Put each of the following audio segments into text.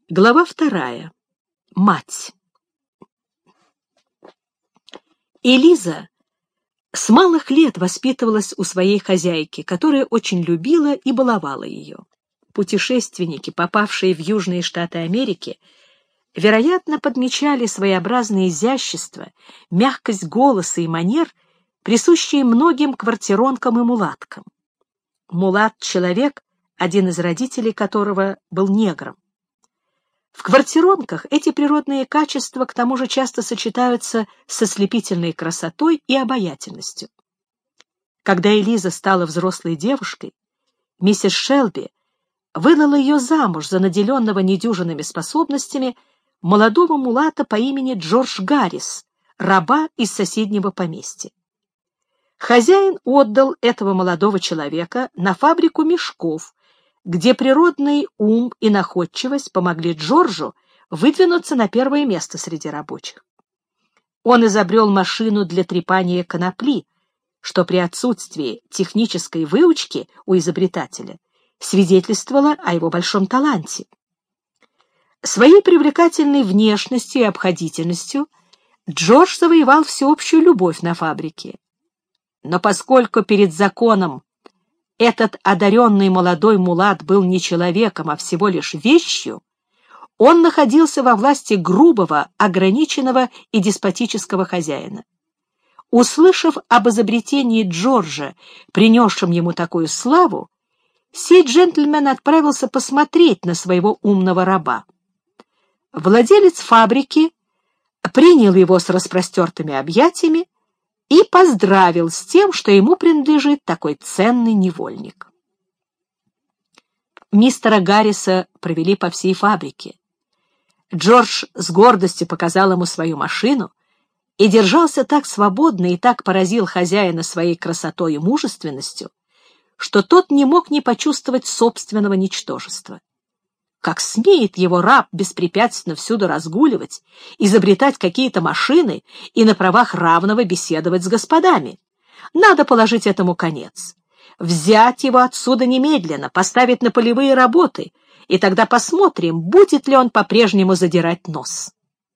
Глава 2. Мать. Элиза с малых лет воспитывалась у своей хозяйки, которая очень любила и баловала ее. Путешественники, попавшие в Южные Штаты Америки, вероятно, подмечали своеобразное изящество, мягкость голоса и манер, присущие многим квартиронкам и мулаткам. Мулат — человек, один из родителей которого был негром. В квартиронках эти природные качества к тому же часто сочетаются с ослепительной красотой и обаятельностью. Когда Элиза стала взрослой девушкой, миссис Шелби выдала ее замуж за наделенного недюжинными способностями молодого мулата по имени Джордж Гаррис, раба из соседнего поместья. Хозяин отдал этого молодого человека на фабрику мешков, где природный ум и находчивость помогли Джорджу выдвинуться на первое место среди рабочих. Он изобрел машину для трепания конопли, что при отсутствии технической выучки у изобретателя свидетельствовало о его большом таланте. Своей привлекательной внешностью и обходительностью Джордж завоевал всеобщую любовь на фабрике. Но поскольку перед законом этот одаренный молодой мулат был не человеком, а всего лишь вещью, он находился во власти грубого, ограниченного и деспотического хозяина. Услышав об изобретении Джорджа, принесшем ему такую славу, сей джентльмен отправился посмотреть на своего умного раба. Владелец фабрики принял его с распростертыми объятиями и поздравил с тем, что ему принадлежит такой ценный невольник. Мистера Гарриса провели по всей фабрике. Джордж с гордостью показал ему свою машину и держался так свободно и так поразил хозяина своей красотой и мужественностью, что тот не мог не почувствовать собственного ничтожества. Как смеет его раб беспрепятственно всюду разгуливать, изобретать какие-то машины и на правах равного беседовать с господами? Надо положить этому конец. Взять его отсюда немедленно, поставить на полевые работы, и тогда посмотрим, будет ли он по-прежнему задирать нос.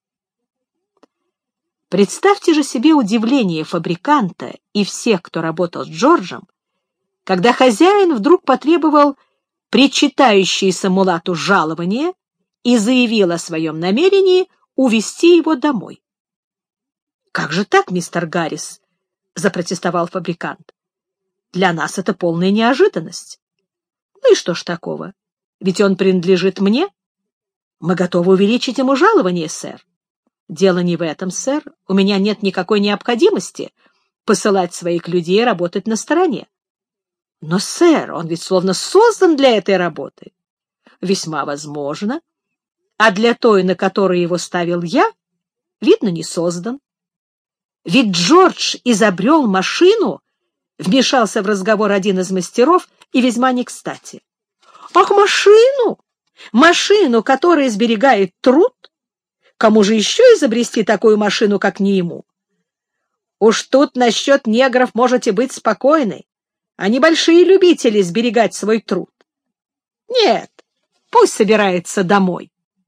Представьте же себе удивление фабриканта и всех, кто работал с Джорджем, когда хозяин вдруг потребовал причитающееся мулату жалование и заявил о своем намерении увезти его домой. — Как же так, мистер Гаррис? — запротестовал фабрикант. — Для нас это полная неожиданность. — Ну и что ж такого? Ведь он принадлежит мне. Мы готовы увеличить ему жалование, сэр. Дело не в этом, сэр. У меня нет никакой необходимости посылать своих людей работать на стороне. Но, сэр, он ведь словно создан для этой работы. Весьма возможно. А для той, на которой его ставил я, видно, не создан. Ведь Джордж изобрел машину, вмешался в разговор один из мастеров, и весьма не кстати. Ах, машину! Машину, которая сберегает труд? Кому же еще изобрести такую машину, как не ему? Уж тут насчет негров можете быть спокойны. Они большие любители сберегать свой труд. Нет, пусть собирается домой.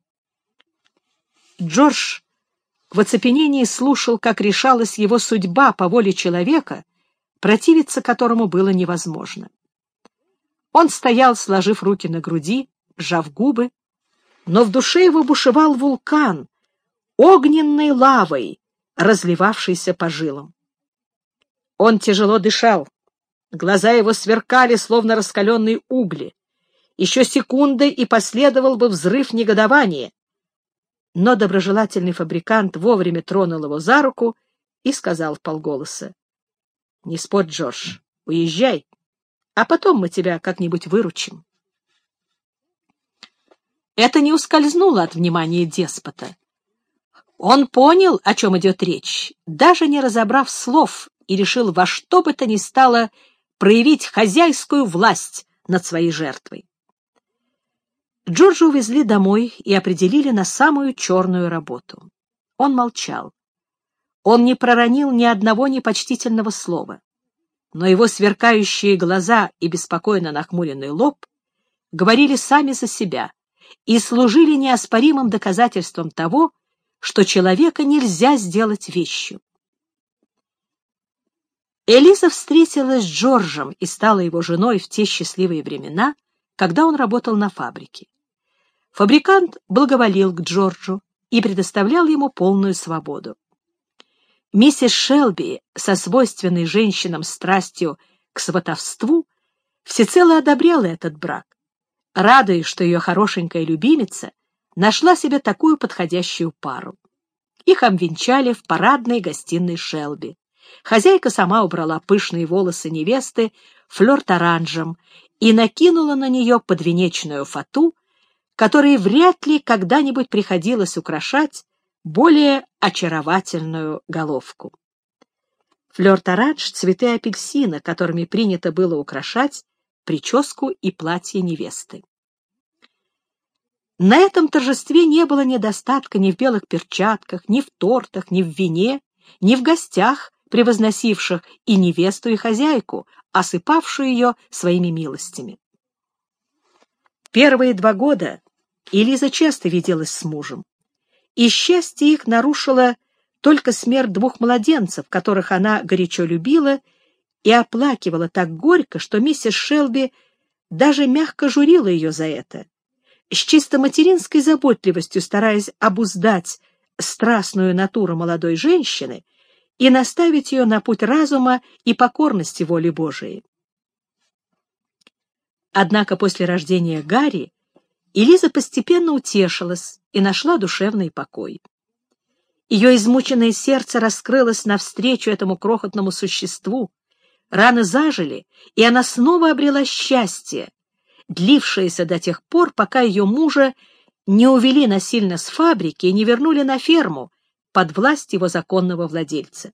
Джордж в оцепенении слушал, как решалась его судьба по воле человека, противиться которому было невозможно. Он стоял, сложив руки на груди, сжав губы, но в душе его бушевал вулкан, огненной лавой, разливавшийся по жилам. Он тяжело дышал. Глаза его сверкали, словно раскаленные угли. Еще секунды, и последовал бы взрыв негодования. Но доброжелательный фабрикант вовремя тронул его за руку и сказал вполголоса: — Не спорь, Джордж, уезжай, а потом мы тебя как-нибудь выручим. Это не ускользнуло от внимания деспота. Он понял, о чем идет речь, даже не разобрав слов, и решил во что бы то ни стало проявить хозяйскую власть над своей жертвой. Джорджа увезли домой и определили на самую черную работу. Он молчал. Он не проронил ни одного непочтительного слова. Но его сверкающие глаза и беспокойно нахмуренный лоб говорили сами за себя, и служили неоспоримым доказательством того, что человека нельзя сделать вещью. Элиза встретилась с Джорджем и стала его женой в те счастливые времена, когда он работал на фабрике. Фабрикант благоволил к Джорджу и предоставлял ему полную свободу. Миссис Шелби, со свойственной женщинам страстью к сватовству, всецело одобряла этот брак, радуясь, что ее хорошенькая любимица нашла себе такую подходящую пару. Их обвенчали в парадной гостиной Шелби. Хозяйка сама убрала пышные волосы невесты флёр-оранжем и накинула на нее подвенечную фату, которой вряд ли когда-нибудь приходилось украшать более очаровательную головку. Флёр-оранж — цветы апельсина, которыми принято было украшать прическу и платье невесты. На этом торжестве не было недостатка ни в белых перчатках, ни в тортах, ни в вине, ни в гостях, превозносивших и невесту, и хозяйку, осыпавшую ее своими милостями. Первые 2 года Элиза часто виделась с мужем, и счастье их нарушило только смерть 2 младенцев, которых она горячо любила и оплакивала так горько, что миссис Шелби даже мягко журила ее за это, с чисто материнской заботливостью стараясь обуздать страстную натуру молодой женщины и наставить ее на путь разума и покорности воли Божией. Однако после рождения Гарри Элиза постепенно утешилась и нашла душевный покой. Ее измученное сердце раскрылось навстречу этому крохотному существу, раны зажили, и она снова обрела счастье, длившееся до тех пор, пока ее мужа не увели насильно с фабрики и не вернули на ферму под власть его законного владельца.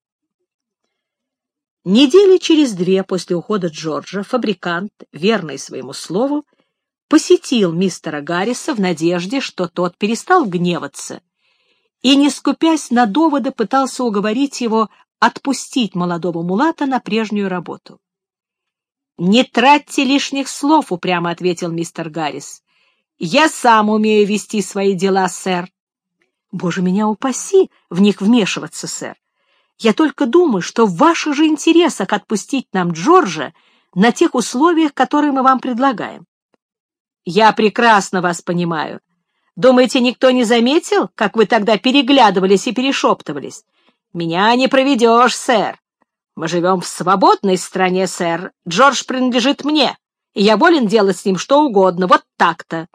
Недели через 2 после ухода Джорджа фабрикант, верный своему слову, посетил мистера Гарриса в надежде, что тот перестал гневаться, и, не скупясь на доводы, пытался уговорить его отпустить молодого мулата на прежнюю работу. «Не тратьте лишних слов», — упрямо ответил мистер Гаррис. «Я сам умею вести свои дела, сэр». «Боже, меня упаси в них вмешиваться, сэр. Я только думаю, что в ваших же интересах отпустить нам Джорджа на тех условиях, которые мы вам предлагаем». «Я прекрасно вас понимаю. Думаете, никто не заметил, как вы тогда переглядывались и перешептывались? Меня не проведешь, сэр. Мы живем в свободной стране, сэр. Джордж принадлежит мне, и я волен делать с ним что угодно. Вот так-то».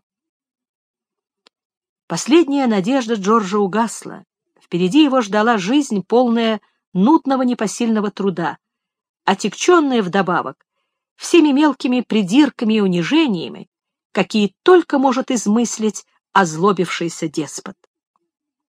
Последняя надежда Джорджа угасла. Впереди его ждала жизнь, полная нудного непосильного труда, отягченная вдобавок всеми мелкими придирками и унижениями, какие только может измыслить озлобившийся деспот.